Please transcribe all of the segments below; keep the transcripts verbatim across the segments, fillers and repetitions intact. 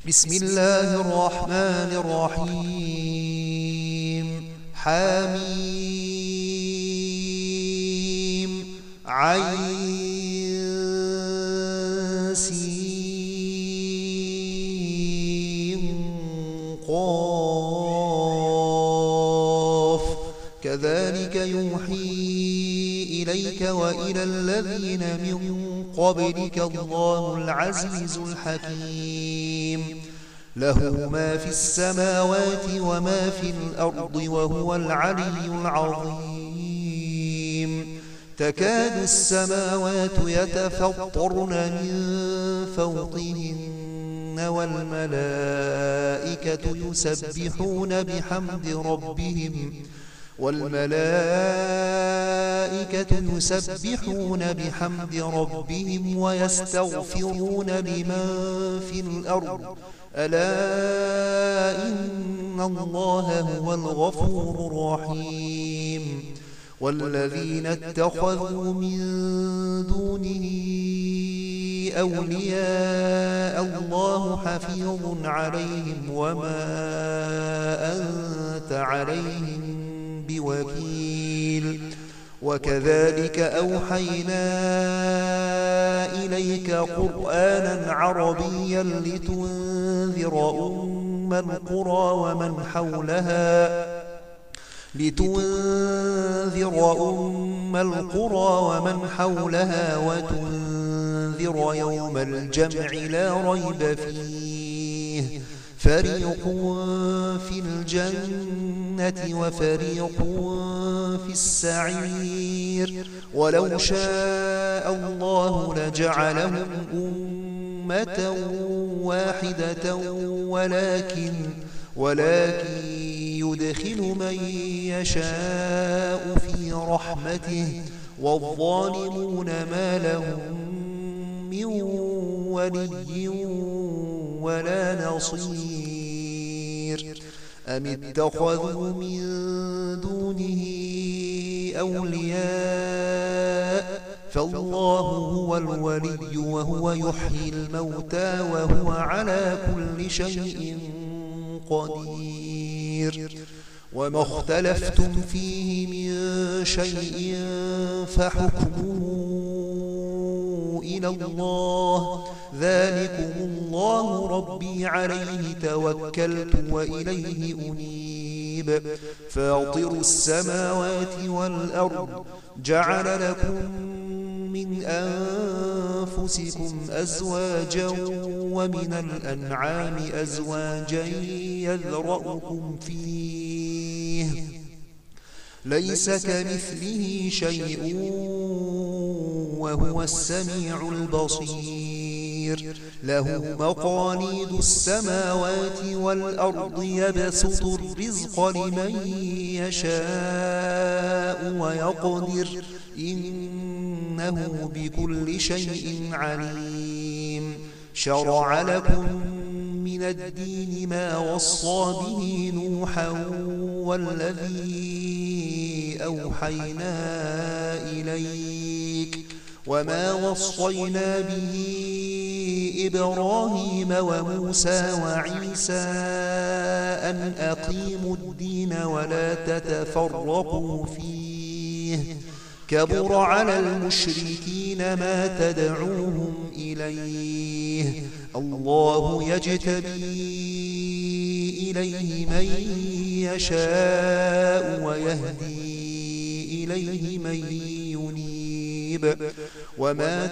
بسم الله الرحمن الرحيم. حميم عين سين قاف كذلك يوحي إليك وإلى الذين من قبلك الله العزيز الحكيم. له ما في السماوات وما في الأرض وهو العلي العظيم. تكاد السماوات يتفطرن من فوقهن والملائكة يسبحون بحمد ربهم والملائكة يسبحون بحمد ربهم ويستغفرون لمن في الأرض ألا إن الله هو الغفور الرحيم. والذين اتخذوا من دونه أولياء الله حفيظ عليهم وما أنت عليهم بوكيل. وكذلك أوحينا إليك قرآنا عربيا لتنذر أم القرى ومن حولها لتنذر أم القرى ومن حولها وتنذر يوم الجمع لا ريب فيه. فريق في الجنة وفريق في السعير. ولو شاء الله لجعلهم أمة واحدة ولكن ولكن يدخل من يشاء في رحمته والظالمون ما لهم من ولي ولا نصير. أم اتخذوا من دونه أولياء فالله هو الولي وهو يحيي الموتى وهو على كل شيء قدير. وما اختلفتم فيه من شيء فحكمه إلى الله ذلكم الله ربي عليه توكلت وإليه أنيب. فاطر السماوات والأرض جعل لكم من أنفسكم أزواجا ومن الأنعام أزواجا يذرأكم فيه ليس كمثله شيء وهو السميع البصير. له مقاليد السماوات والأرض يبسط الرزق لمن يشاء ويقدر إنه بكل شيء عليم. شرع لكم من الدين ما وصى به نوحا والذي أوحينا إليك وما وصينا به إبراهيم وموسى وعيسى أن أقيموا الدين ولا تتفرقوا فيه كبر على المشركين ما تدعوهم إليه. الله يجتبي إليه من يشاء ويهدي إليه من ينيب. وما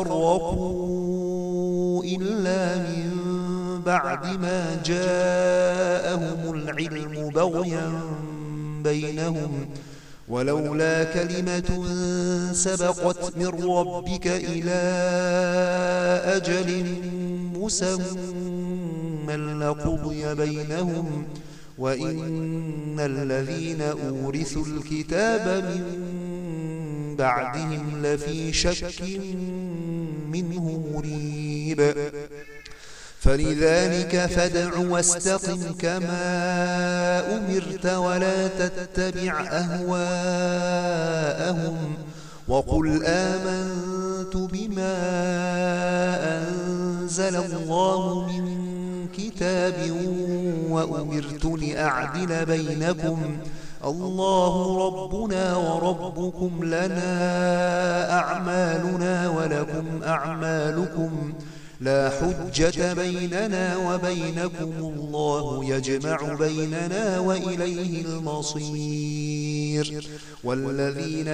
تفرقوا إلا من بعد ما جاءهم العلم بغيا بينهم ولولا كلمة سبقت من ربك إلى أجل مسمى لقضي بينهم وإن الذين أورثوا الكتاب من بعدهم لفي شك منه مريب. فلذلك فادع واستقم كما أمرت ولا تتبع أهواءهم وقل آمنت بما أنزل أنزل الله من كتاب وأمرت لأعدل بينكم الله ربنا وربكم لنا أعمالنا ولكم أعمالكم لا حجة بيننا وبينكم الله يجمع بيننا وإليه المصير والذين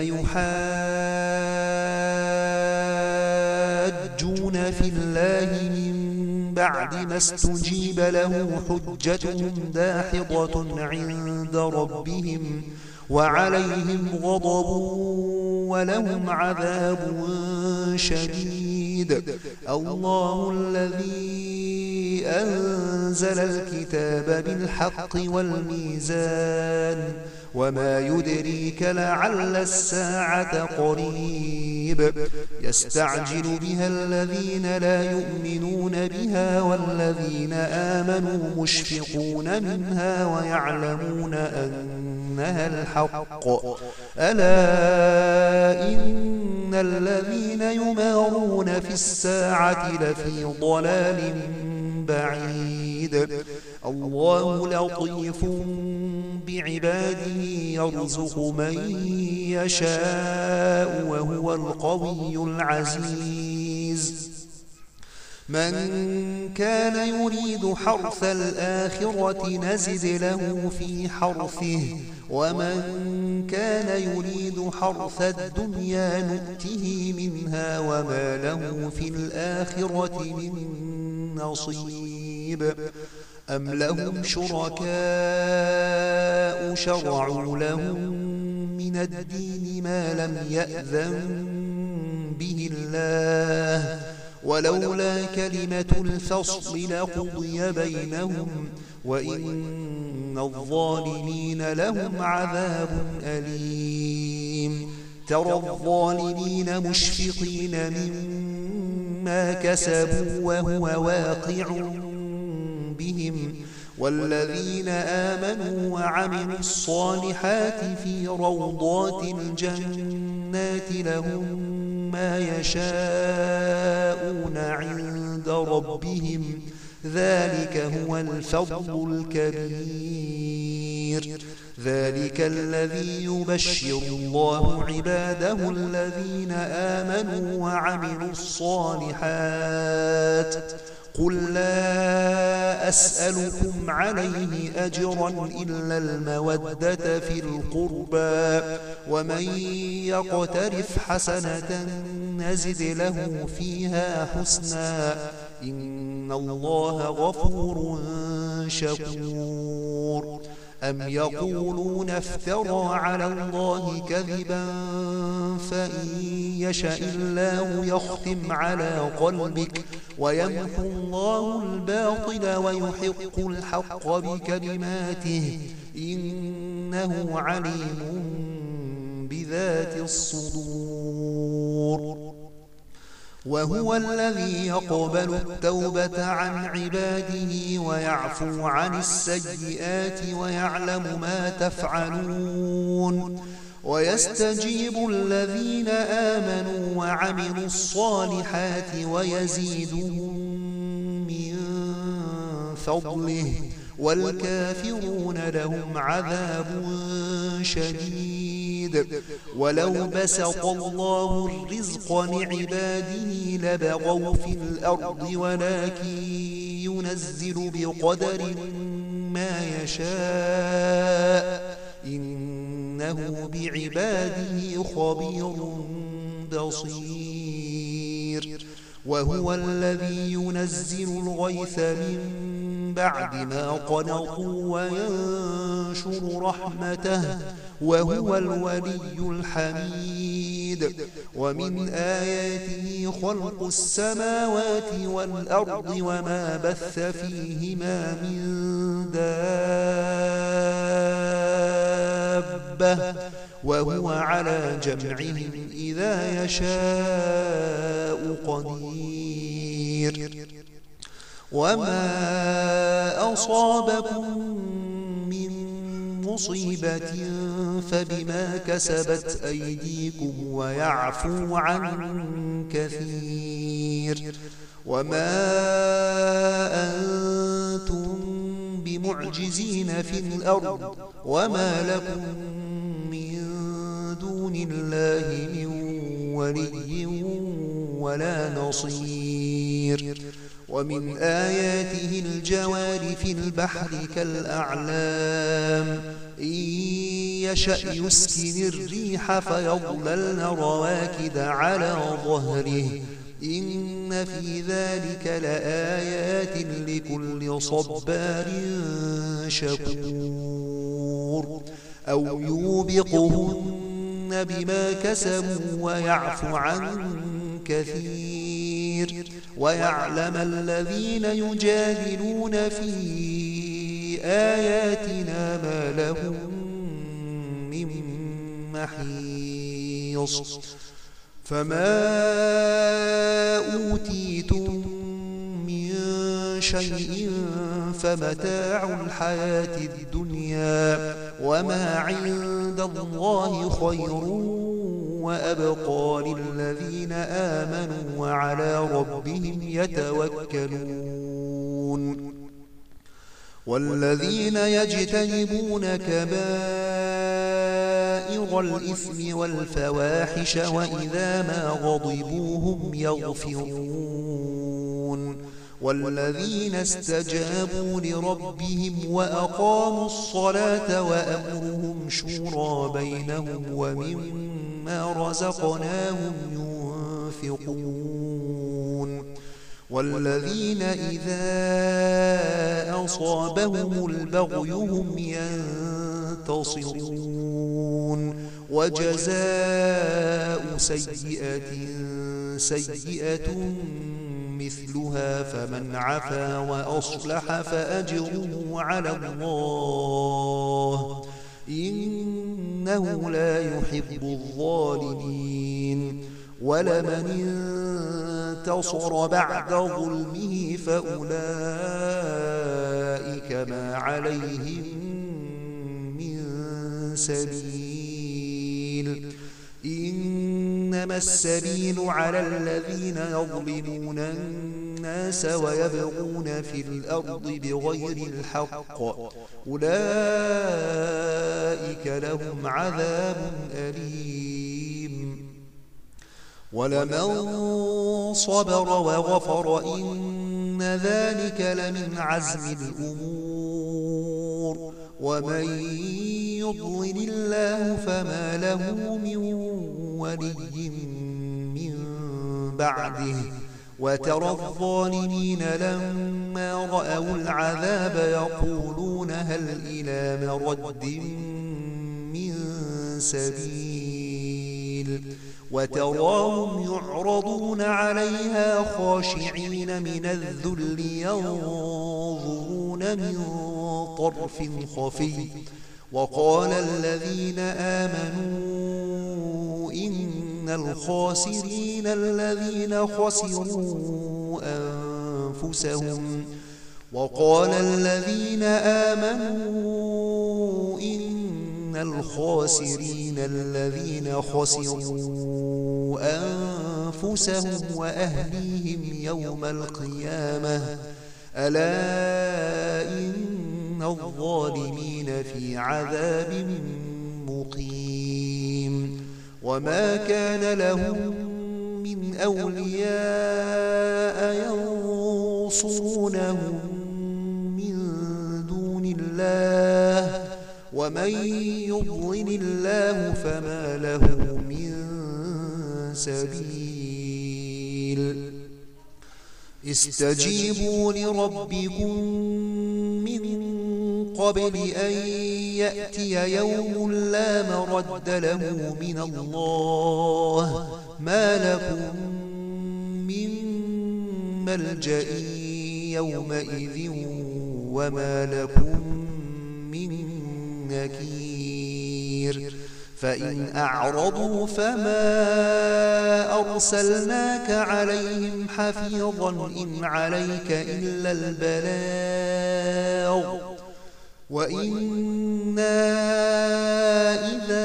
يحاجون في الله من بعد ما استجيب له حجتهم داحضة عند ربهم وعليهم غضب ولهم عذاب شديد الله الذي أنزل الكتاب بالحق والميزان وما يدريك لعل الساعة قريب يستعجل بها الذين لا يؤمنون بها والذين آمنوا مشفقون منها ويعلمون أنها الحق ألا إن الذين يمارون في الساعة لفي ضلال بعيد الله لطيف بعباده يرزق من يشاء وهو القوي العزيز من كان يريد حرث الآخرة نزد له في حرثه ومن كان يريد حرث الدنيا نؤته منها وما له في الآخرة من نصيب أم لهم شركاء شرعوا لهم من الدين ما لم يأذن به الله ولولا كلمة الفصل لقضي بينهم وإن الظالمين لهم عذاب أليم ترى الظالمين مشفقين مما كسبوا وهو واقع بهم والذين آمنوا وعملوا الصالحات في روضات الجنات لهم ما يشاءون عند ربهم ذلك هو الفضل الكبير ذلك الذي يبشر الله عباده الذين آمنوا وعملوا الصالحات قل لا أسألكم عليه أجرا إلا المودة في القربى ومن يقترف حسنة نزد له فيها حسنا إن الله غفور شكور أم يقولون افترى على الله كذبا فإن يشاء الله يختم على قلبك ويمحو الله الباطل ويحق الحق بكلماته إنه عليم بذات الصدور وهو الذي يقبل التوبة عن عباده ويعفو عن السيئات ويعلم ما تفعلون ويستجيب الذين آمنوا وعملوا الصالحات ويزيدهم من فضله والكافرون لهم عذاب شديد ولو بسط الله الرزق لعباده لبغوا في الأرض ولكن ينزل بقدر ما يشاء إنه بعباده خبير بصير وهو الذي ينزل الغيث من بعد ما قنطوا وينشر رحمته وهو الولي الحميد ومن آياته خلق السماوات والأرض وما بث فيهما من دابة وهو على جمعهم إذا يشاء قدير وما أصابكم من مصيبة فبما كسبت أيديكم ويعفو عن كثير وما أنتم بمعجزين في الأرض وما لكم من دون الله من ولي ولا نصير. ومن آياته الجوار في البحر كالأعلام إن يشأ يسكن الريح فيظللن رواكد على ظهره إن في ذلك لآيات لكل صبار شكور. أو يوبقهن بما كسبوا ويعفو عن كثير ويعلم الذين يجادلون في آياتنا ما لهم من محيص. فما أوتيتم من شيء فمتاع الحياة الدنيا وما عند الله خير وأبقى للذين آمنوا وعلى ربهم يتوكلون. والذين يجتنبون كبائر الإثم والفواحش وإذا ما غضبوا هم يغفرون. والذين استجابوا لربهم وأقاموا الصلاة وأمرهم شورى بينهم ومما رزقناهم ينفقون. والذين إذا أصابهم البغي هم ينتصرون. وجزاء سيئة سيئة مثلها فمن عفا وأصلح فأجره على الله إنه لا يحب الظالمين. ولمن انتصر بعد ظلمه فأولئك ما عليهم من سبيل إنما السبيل على الذين يظلمون الناس ويبغون في الأرض بغير الحق أولئك لهم عذاب أليم. ولمن صبر وغفر إن ذلك لمن عزم الأمور. ومن يضلل الله فما له من ولي من بعده. وترى الظالمين لما رأوا العذاب يقولون هل إلى مرد من سبيل. وتراهم يعرضون عليها خاشعين من الذل ينظرون من طرف خفي. وقال الذين آمنوا إن الخاسرين الذين خسروا أنفسهم وقال الذين آمنوا إن الخاسرين الذين خسروا أنفسهم وأهليهم يوم القيامة ألا إن الظالمين في عذاب مقيم. وما كان لهم من أولياء ينصرونهم من دون الله ومن يضلل الله فما له من سبيل. استجيبوا لربكم من قبل أن يأتي يوم لا مرد له من الله ما لكم من ملجأ يومئذ وما لكم من نكير. فإن أعرضوا فما أرسلناك عليهم حفيظا إن عليك إلا البلاغ وإنا إذا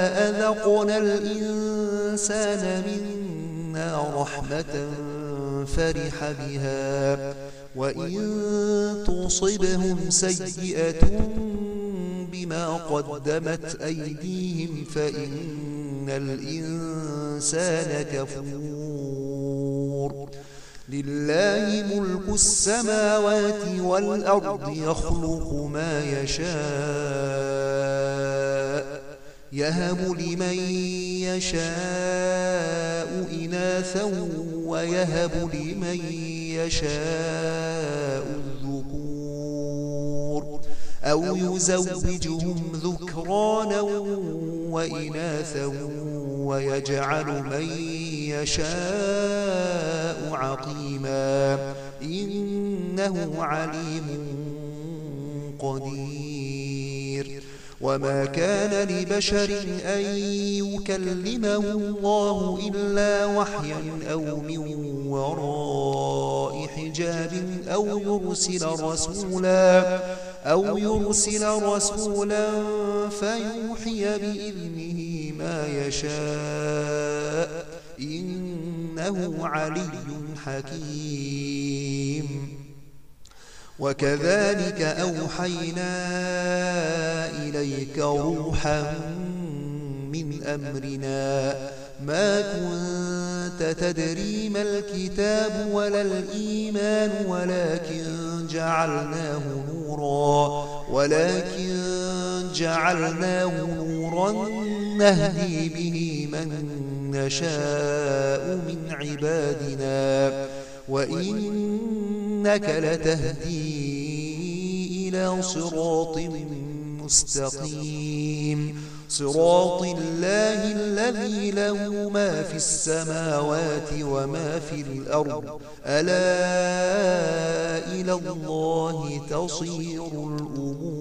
أذقنا الإنسان منا رحمة فرح بها وإن تصبهم سيئة بما قدمت أيديهم فإن الإنسان كفور لله ملك السماوات والأرض يخلق ما يشاء يهب لمن يشاء إناثا ويهب لمن يشاء الذكور أو يزوجهم ذكرانا وإناثا ويجعل من يشاء عقيما إنه عليم قدير وما كان لبشر أن يكلمه الله إلا وحيا أو من وراء حجاب أو يرسل رسولا أو يرسل رسولا فيوحي بإذنه ما يشاء إنه علي حكيم وكذلك أوحينا إليك روحا من أمرنا ما كنت تدري ما الكتاب ولا الإيمان ولكن جعلناه نورا ولكن جعلناه نورا نهدي به من نشاء من عبادنا وإنك لتهدي إلى صراط مستقيم صراط الله الذي له ما في السماوات وما في الأرض ألا إلى الله تصير الأمور